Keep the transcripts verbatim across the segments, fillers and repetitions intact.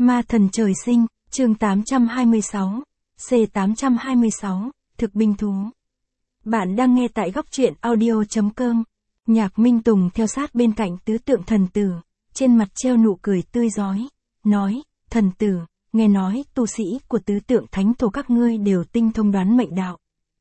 Ma thần trời sinh, chương tám trăm hai mươi sáu, C tám trăm hai mươi sáu, thực binh thú. Bạn đang nghe tại góc truyện audio chấm com. Nhạc Minh Tùng theo sát bên cạnh tứ tượng thần tử, trên mặt treo nụ cười tươi rói, nói, thần tử, nghe nói tu sĩ của tứ tượng thánh thổ các ngươi đều tinh thông đoán mệnh đạo.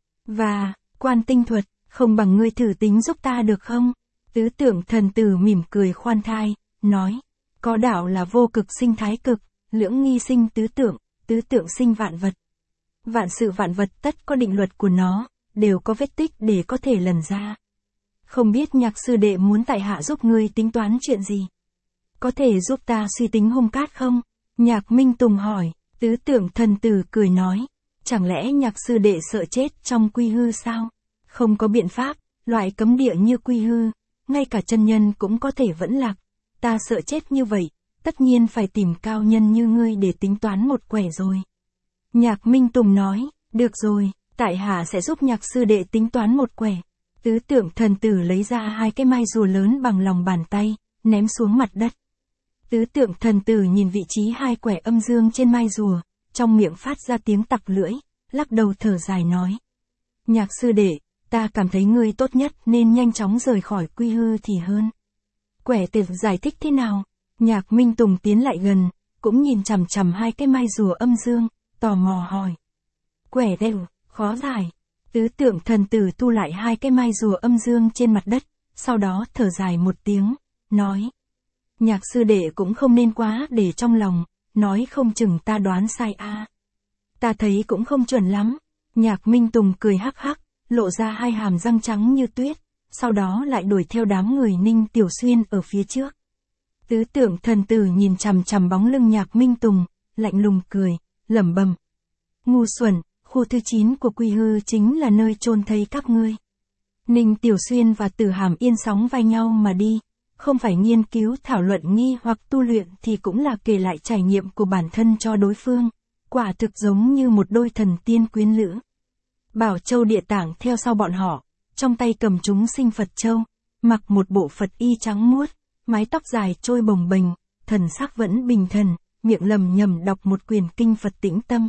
Và, quan tinh thuật, không bằng ngươi thử tính giúp ta được không? Tứ tượng thần tử mỉm cười khoan thai, nói, có đạo là vô cực sinh thái cực, lưỡng nghi sinh tứ tượng, tứ tượng sinh vạn vật. Vạn sự vạn vật tất có định luật của nó, đều có vết tích để có thể lần ra. Không biết nhạc sư đệ muốn tại hạ giúp ngươi tính toán chuyện gì? Có thể giúp ta suy tính hung cát không? Nhạc Minh Tùng hỏi, tứ tượng thần tử cười nói, chẳng lẽ nhạc sư đệ sợ chết trong quy hư sao? Không có biện pháp, loại cấm địa như quy hư, ngay cả chân nhân cũng có thể vẫn lạc. Ta sợ chết như vậy, tất nhiên phải tìm cao nhân như ngươi để tính toán một quẻ rồi. Nhạc Minh Tùng nói, được rồi, tại hạ sẽ giúp nhạc sư đệ tính toán một quẻ. Tứ tượng thần tử lấy ra hai cái mai rùa lớn bằng lòng bàn tay, ném xuống mặt đất. Tứ tượng thần tử nhìn vị trí hai quẻ âm dương trên mai rùa, trong miệng phát ra tiếng tặc lưỡi, lắc đầu thở dài nói. Nhạc sư đệ, ta cảm thấy ngươi tốt nhất nên nhanh chóng rời khỏi quy hư thì hơn. Quẻ tệp giải thích thế nào? Nhạc Minh Tùng tiến lại gần, cũng nhìn chằm chằm hai cái mai rùa âm dương, tò mò hỏi. Quẻ tệp, khó giải. Tứ tượng thần tử tu lại hai cái mai rùa âm dương trên mặt đất, sau đó thở dài một tiếng, nói. Nhạc sư đệ cũng không nên quá để trong lòng, nói không chừng ta đoán sai a. À. Ta thấy cũng không chuẩn lắm. Nhạc Minh Tùng cười hắc hắc, lộ ra hai hàm răng trắng như tuyết, sau đó lại đuổi theo đám người Ninh Tiểu Xuyên ở phía trước. Tứ tượng thần tử nhìn chằm chằm bóng lưng Nhạc Minh Tùng, lạnh lùng cười, lẩm bẩm. Ngu xuẩn, khu thứ chín của quy hư chính là nơi chôn thây các ngươi. Ninh Tiểu Xuyên và Tử Hàm Yên sóng vai nhau mà đi, không phải nghiên cứu thảo luận nghi hoặc tu luyện thì cũng là kể lại trải nghiệm của bản thân cho đối phương, quả thực giống như một đôi thần tiên quyến lữ. Bảo Châu Địa Tạng theo sau bọn họ, trong tay cầm chúng sinh Phật Châu, mặc một bộ Phật y trắng muốt, mái tóc dài trôi bồng bềnh, thần sắc vẫn bình thần, miệng lầm nhầm đọc một quyển kinh Phật tĩnh tâm.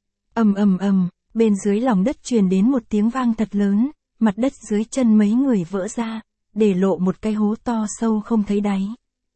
Ầm ầm ầm, bên dưới lòng đất truyền đến một tiếng vang thật lớn, mặt đất dưới chân mấy người vỡ ra, để lộ một cái hố to sâu không thấy đáy.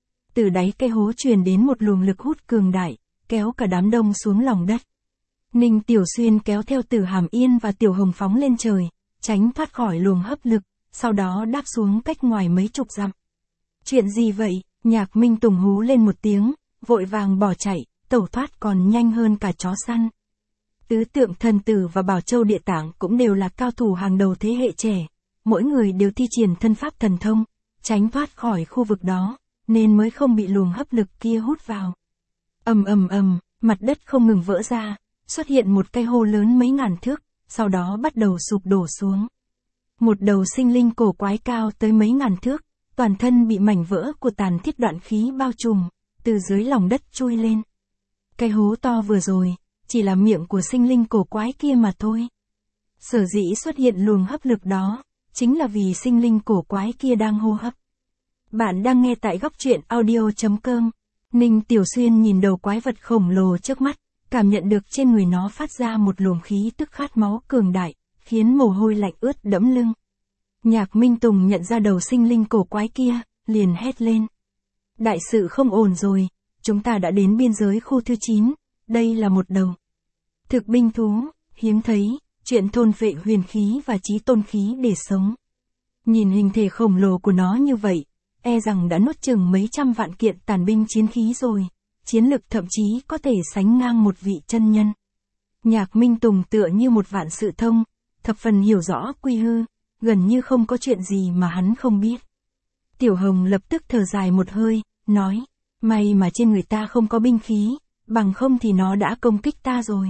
Từ đáy cái hố truyền đến một luồng lực hút cường đại, kéo cả đám đông xuống lòng đất. Ninh Tiểu Xuyên kéo theo Tử Hàm Yên và Tiểu Hồng phóng lên trời, tránh thoát khỏi luồng hấp lực, sau đó đáp xuống cách ngoài mấy chục dặm. Chuyện gì vậy? Nhạc Minh Tùng hú lên một tiếng, vội vàng bỏ chạy, tẩu thoát còn nhanh hơn cả chó săn. Tứ tượng thần tử và Bảo Châu Địa Tạng cũng đều là cao thủ hàng đầu thế hệ trẻ, mỗi người đều thi triển thân pháp thần thông, tránh thoát khỏi khu vực đó, nên mới không bị luồng hấp lực kia hút vào. Ầm ầm ầm, mặt đất không ngừng vỡ ra, xuất hiện một cái hố lớn mấy ngàn thước, sau đó bắt đầu sụp đổ xuống. Một đầu sinh linh cổ quái cao tới mấy ngàn thước, toàn thân bị mảnh vỡ của tàn thiết đoạn khí bao trùm, từ dưới lòng đất chui lên. Cái hố to vừa rồi, chỉ là miệng của sinh linh cổ quái kia mà thôi. Sở dĩ xuất hiện luồng hấp lực đó, chính là vì sinh linh cổ quái kia đang hô hấp. Bạn đang nghe tại góc truyện audio chấm com. Ninh Tiểu Xuyên nhìn đầu quái vật khổng lồ trước mắt, cảm nhận được trên người nó phát ra một luồng khí tức khát máu cường đại, khiến mồ hôi lạnh ướt đẫm lưng. Nhạc Minh Tùng nhận ra đầu sinh linh cổ quái kia, liền hét lên. Đại sự không ổn rồi, chúng ta đã đến biên giới khu thứ chín, đây là một đầu thực binh thú, hiếm thấy, chuyện thôn vệ huyền khí và chí tôn khí để sống. Nhìn hình thể khổng lồ của nó như vậy, e rằng đã nuốt chừng mấy trăm vạn kiện tàn binh chiến khí rồi, chiến lực thậm chí có thể sánh ngang một vị chân nhân. Nhạc Minh Tùng tựa như một vạn sự thông, thập phần hiểu rõ quy hư, gần như không có chuyện gì mà hắn không biết. Tiểu Hồng lập tức thở dài một hơi, nói, may mà trên người ta không có binh khí, bằng không thì nó đã công kích ta rồi.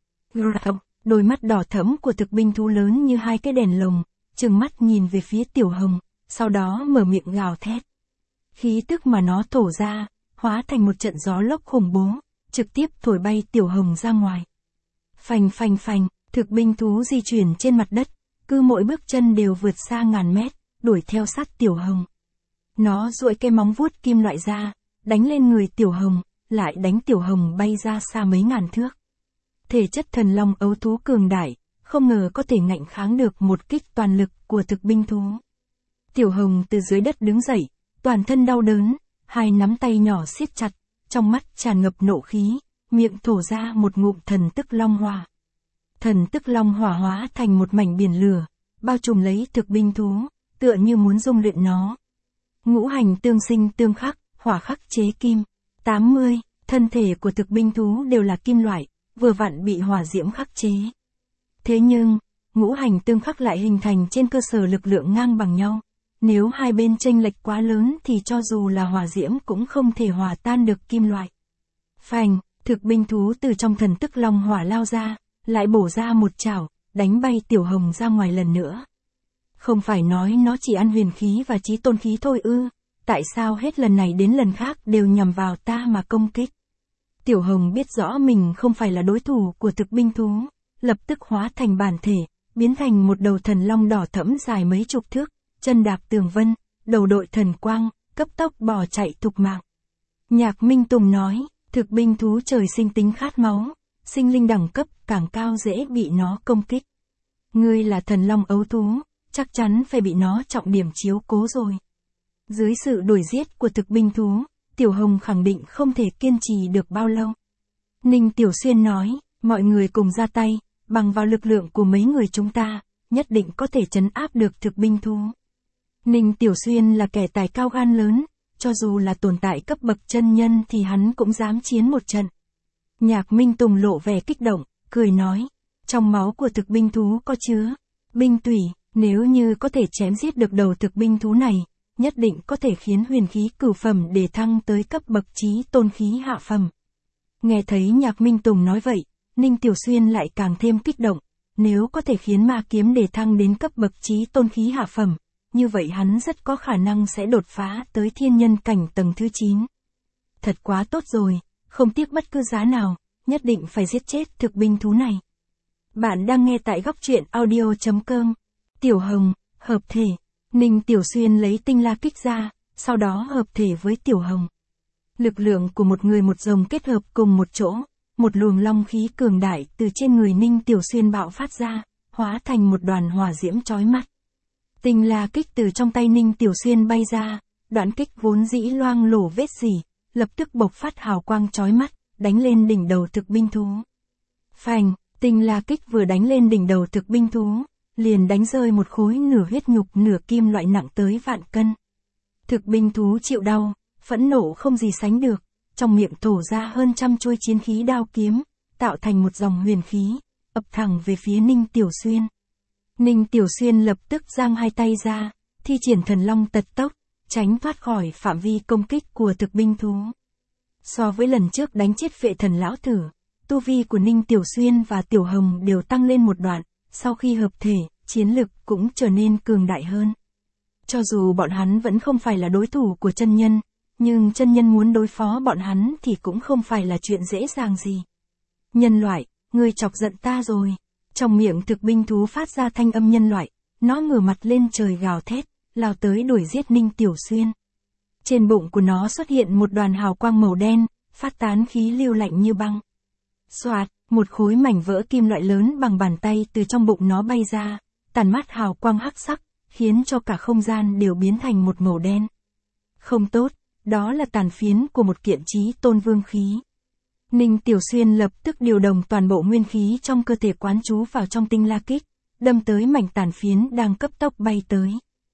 Đôi mắt đỏ thẫm của thực binh thú lớn như hai cái đèn lồng, trừng mắt nhìn về phía Tiểu Hồng, sau đó mở miệng gào thét. Khí tức mà nó thổ ra, hóa thành một trận gió lốc khủng bố, trực tiếp thổi bay Tiểu Hồng ra ngoài. Phành phành phành, thực binh thú di chuyển trên mặt đất, cứ mỗi bước chân đều vượt xa ngàn mét, đuổi theo sát Tiểu Hồng. Nó duỗi cái móng vuốt kim loại ra, đánh lên người Tiểu Hồng, lại đánh Tiểu Hồng bay ra xa mấy ngàn thước. Thể chất thần long ấu thú cường đại, không ngờ có thể ngạnh kháng được một kích toàn lực của thực binh thú. Tiểu Hồng từ dưới đất đứng dậy, toàn thân đau đớn, hai nắm tay nhỏ siết chặt, trong mắt tràn ngập nộ khí, miệng thổ ra một ngụm thần tức long hỏa. Thần tức long hỏa hóa thành một mảnh biển lửa, bao trùm lấy thực binh thú, tựa như muốn dung luyện nó. Ngũ hành tương sinh tương khắc, hỏa khắc chế kim. tám mươi, thân thể của thực binh thú đều là kim loại, vừa vặn bị hỏa diễm khắc chế. Thế nhưng, ngũ hành tương khắc lại hình thành trên cơ sở lực lượng ngang bằng nhau. Nếu hai bên chênh lệch quá lớn thì cho dù là hỏa diễm cũng không thể hòa tan được kim loại. Phành, thực binh thú từ trong thần tức long hỏa lao ra, lại bổ ra một chảo, đánh bay Tiểu Hồng ra ngoài lần nữa. Không phải nói nó chỉ ăn huyền khí và chí tôn khí thôi ư, tại sao hết lần này đến lần khác đều nhằm vào ta mà công kích? Tiểu Hồng biết rõ mình không phải là đối thủ của thực binh thú, lập tức hóa thành bản thể, biến thành một đầu thần long đỏ thẫm dài mấy chục thước, chân đạp tường vân, đầu đội thần quang, cấp tốc bỏ chạy thục mạng. Nhạc Minh Tùng nói, thực binh thú trời sinh tính khát máu, sinh linh đẳng cấp càng cao dễ bị nó công kích. Ngươi là thần long ấu thú, chắc chắn phải bị nó trọng điểm chiếu cố rồi. Dưới sự đuổi giết của thực binh thú, Tiểu Hồng khẳng định không thể kiên trì được bao lâu. Ninh Tiểu Xuyên nói, mọi người cùng ra tay, bằng vào lực lượng của mấy người chúng ta, nhất định có thể trấn áp được thực binh thú. Ninh Tiểu Xuyên là kẻ tài cao gan lớn, cho dù là tồn tại cấp bậc chân nhân thì hắn cũng dám chiến một trận. Nhạc Minh Tùng lộ vẻ kích động, cười nói, trong máu của thực binh thú có chứa binh tủy, nếu như có thể chém giết được đầu thực binh thú này, nhất định có thể khiến huyền khí cửu phẩm để thăng tới cấp bậc chí tôn khí hạ phẩm. Nghe thấy Nhạc Minh Tùng nói vậy, Ninh Tiểu Xuyên lại càng thêm kích động, nếu có thể khiến ma kiếm để thăng đến cấp bậc chí tôn khí hạ phẩm, như vậy hắn rất có khả năng sẽ đột phá tới thiên nhân cảnh tầng thứ chín. Thật quá tốt rồi, không tiếc bất cứ giá nào, nhất định phải giết chết thực binh thú này. Bạn đang nghe tại góc truyện audio chấm com. Tiểu Hồng, hợp thể. Ninh Tiểu Xuyên lấy tinh la kích ra, sau đó hợp thể với Tiểu Hồng. Lực lượng của một người một rồng kết hợp cùng một chỗ, một luồng long khí cường đại từ trên người Ninh Tiểu Xuyên bạo phát ra, hóa thành một đoàn hỏa diễm chói mắt. Tinh la kích từ trong tay Ninh Tiểu Xuyên bay ra, đoạn kích vốn dĩ loang lổ vết rỉ, lập tức bộc phát hào quang chói mắt, đánh lên đỉnh đầu thực binh thú. Phành, tinh la kích vừa đánh lên đỉnh đầu thực binh thú, liền đánh rơi một khối nửa huyết nhục nửa kim loại nặng tới vạn cân. Thực binh thú chịu đau, phẫn nộ không gì sánh được, trong miệng thổ ra hơn trăm chuôi chiến khí đao kiếm, tạo thành một dòng huyền khí, ập thẳng về phía Ninh Tiểu Xuyên. Ninh Tiểu Xuyên lập tức giang hai tay ra, thi triển thần long tật tốc, tránh thoát khỏi phạm vi công kích của thực binh thú. So với lần trước đánh chết vệ thần lão tử, tu vi của Ninh Tiểu Xuyên và Tiểu Hồng đều tăng lên một đoạn, sau khi hợp thể, chiến lực cũng trở nên cường đại hơn. Cho dù bọn hắn vẫn không phải là đối thủ của chân nhân, nhưng chân nhân muốn đối phó bọn hắn thì cũng không phải là chuyện dễ dàng gì. Nhân loại, ngươi chọc giận ta rồi. Trong miệng thực binh thú phát ra thanh âm nhân loại, nó ngửa mặt lên trời gào thét, lao tới đuổi giết Ninh Tiểu Xuyên. Trên bụng của nó xuất hiện một đoàn hào quang màu đen, phát tán khí lưu lạnh như băng. Xoạt, một khối mảnh vỡ kim loại lớn bằng bàn tay từ trong bụng nó bay ra, tàn mát hào quang hắc sắc, khiến cho cả không gian đều biến thành một màu đen. Không tốt, đó là tàn phiến của một kiện chí tôn vương khí. Ninh Tiểu Xuyên lập tức điều động toàn bộ nguyên khí trong cơ thể quán trú vào trong tinh la kích, đâm tới mảnh tàn phiến đang cấp tốc bay tới.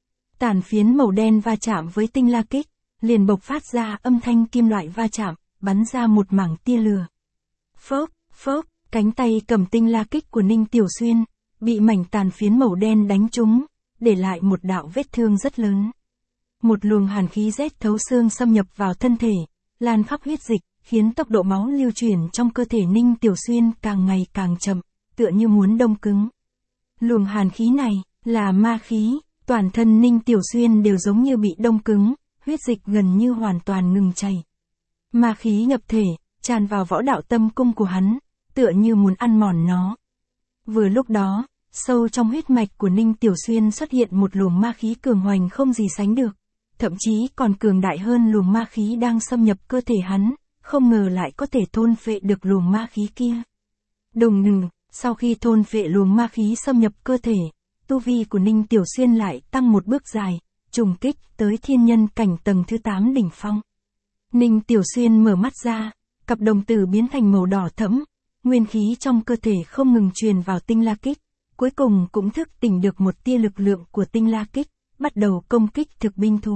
Tàn phiến màu đen va chạm với tinh la kích, liền bộc phát ra âm thanh kim loại va chạm, bắn ra một mảng tia lửa. Phốc, phốc, cánh tay cầm tinh la kích của Ninh Tiểu Xuyên, bị mảnh tàn phiến màu đen đánh trúng, để lại một đạo vết thương rất lớn. Một luồng hàn khí rét thấu xương xâm nhập vào thân thể, lan khắp huyết dịch, khiến tốc độ máu lưu chuyển trong cơ thể Ninh Tiểu Xuyên càng ngày càng chậm, tựa như muốn đông cứng. Luồng hàn khí này, là ma khí, toàn thân Ninh Tiểu Xuyên đều giống như bị đông cứng, huyết dịch gần như hoàn toàn ngừng chảy. Ma khí nhập thể, tràn vào võ đạo tâm cung của hắn, tựa như muốn ăn mòn nó. Vừa lúc đó, sâu trong huyết mạch của Ninh Tiểu Xuyên xuất hiện một luồng ma khí cường hoành không gì sánh được, thậm chí còn cường đại hơn luồng ma khí đang xâm nhập cơ thể hắn, không ngờ lại có thể thôn phệ được luồng ma khí kia. Đùng đùng, sau khi thôn phệ luồng ma khí xâm nhập cơ thể, tu vi của Ninh Tiểu Xuyên lại tăng một bước dài, trùng kích tới thiên nhân cảnh tầng thứ tám đỉnh phong. Ninh Tiểu Xuyên mở mắt ra, cặp đồng tử biến thành màu đỏ thẫm, nguyên khí trong cơ thể không ngừng truyền vào tinh la kích, cuối cùng cũng thức tỉnh được một tia lực lượng của tinh la kích, bắt đầu công kích thực binh thú.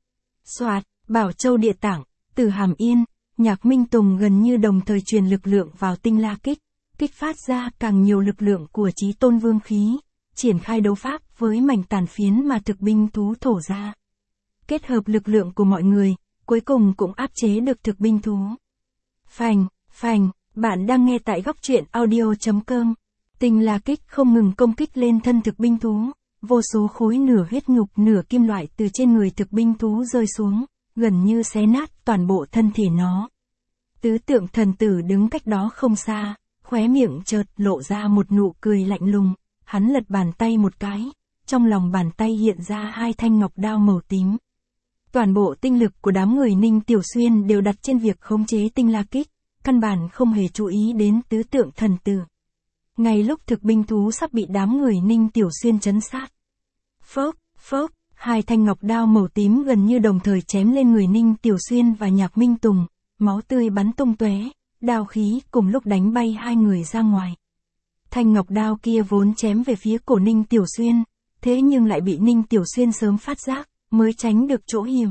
Soạt, Bảo Châu Địa Tảng, Từ Hàm Yên, Nhạc Minh Tùng gần như đồng thời truyền lực lượng vào tinh la kích, kích phát ra càng nhiều lực lượng của Chí Tôn Vương khí, triển khai đấu pháp với mảnh tàn phiến mà thực binh thú thổ ra. Kết hợp lực lượng của mọi người, cuối cùng cũng áp chế được thực binh thú. Phành, phành, bạn đang nghe tại góc truyện audio chấm com. Tinh la kích không ngừng công kích lên thân thực binh thú, vô số khối nửa huyết nhục nửa kim loại từ trên người thực binh thú rơi xuống, gần như xé nát toàn bộ thân thể nó. Tứ Tượng Thần Tử đứng cách đó không xa, khóe miệng chợt lộ ra một nụ cười lạnh lùng, hắn lật bàn tay một cái, trong lòng bàn tay hiện ra hai thanh ngọc đao màu tím. Toàn bộ tinh lực của đám người Ninh Tiểu Xuyên đều đặt trên việc khống chế tinh la kích, căn bản không hề chú ý đến Tứ Tượng Thần Tử. Ngay lúc thực binh thú sắp bị đám người Ninh Tiểu Xuyên trấn sát. Phốc, phốc, hai thanh ngọc đao màu tím gần như đồng thời chém lên người Ninh Tiểu Xuyên và Nhạc Minh Tùng, máu tươi bắn tung tóe, đao khí cùng lúc đánh bay hai người ra ngoài. Thanh ngọc đao kia vốn chém về phía cổ Ninh Tiểu Xuyên, thế nhưng lại bị Ninh Tiểu Xuyên sớm phát giác, mới tránh được chỗ hiểm.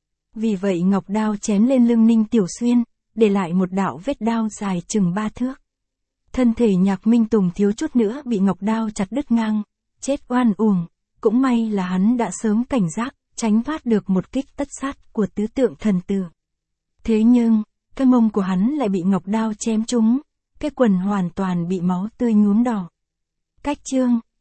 Vì vậy ngọc đao chém lên lưng Ninh Tiểu Xuyên, để lại một đạo vết đao dài chừng ba thước. Thân thể Nhạc Minh Tùng thiếu chút nữa bị ngọc đao chặt đứt ngang, chết oan uổng, cũng may là hắn đã sớm cảnh giác, tránh thoát được một kích tất sát của Tứ Tượng Thần Tử. Thế nhưng, cái mông của hắn lại bị ngọc đao chém trúng, cái quần hoàn toàn bị máu tươi nhuốm đỏ. Cách chương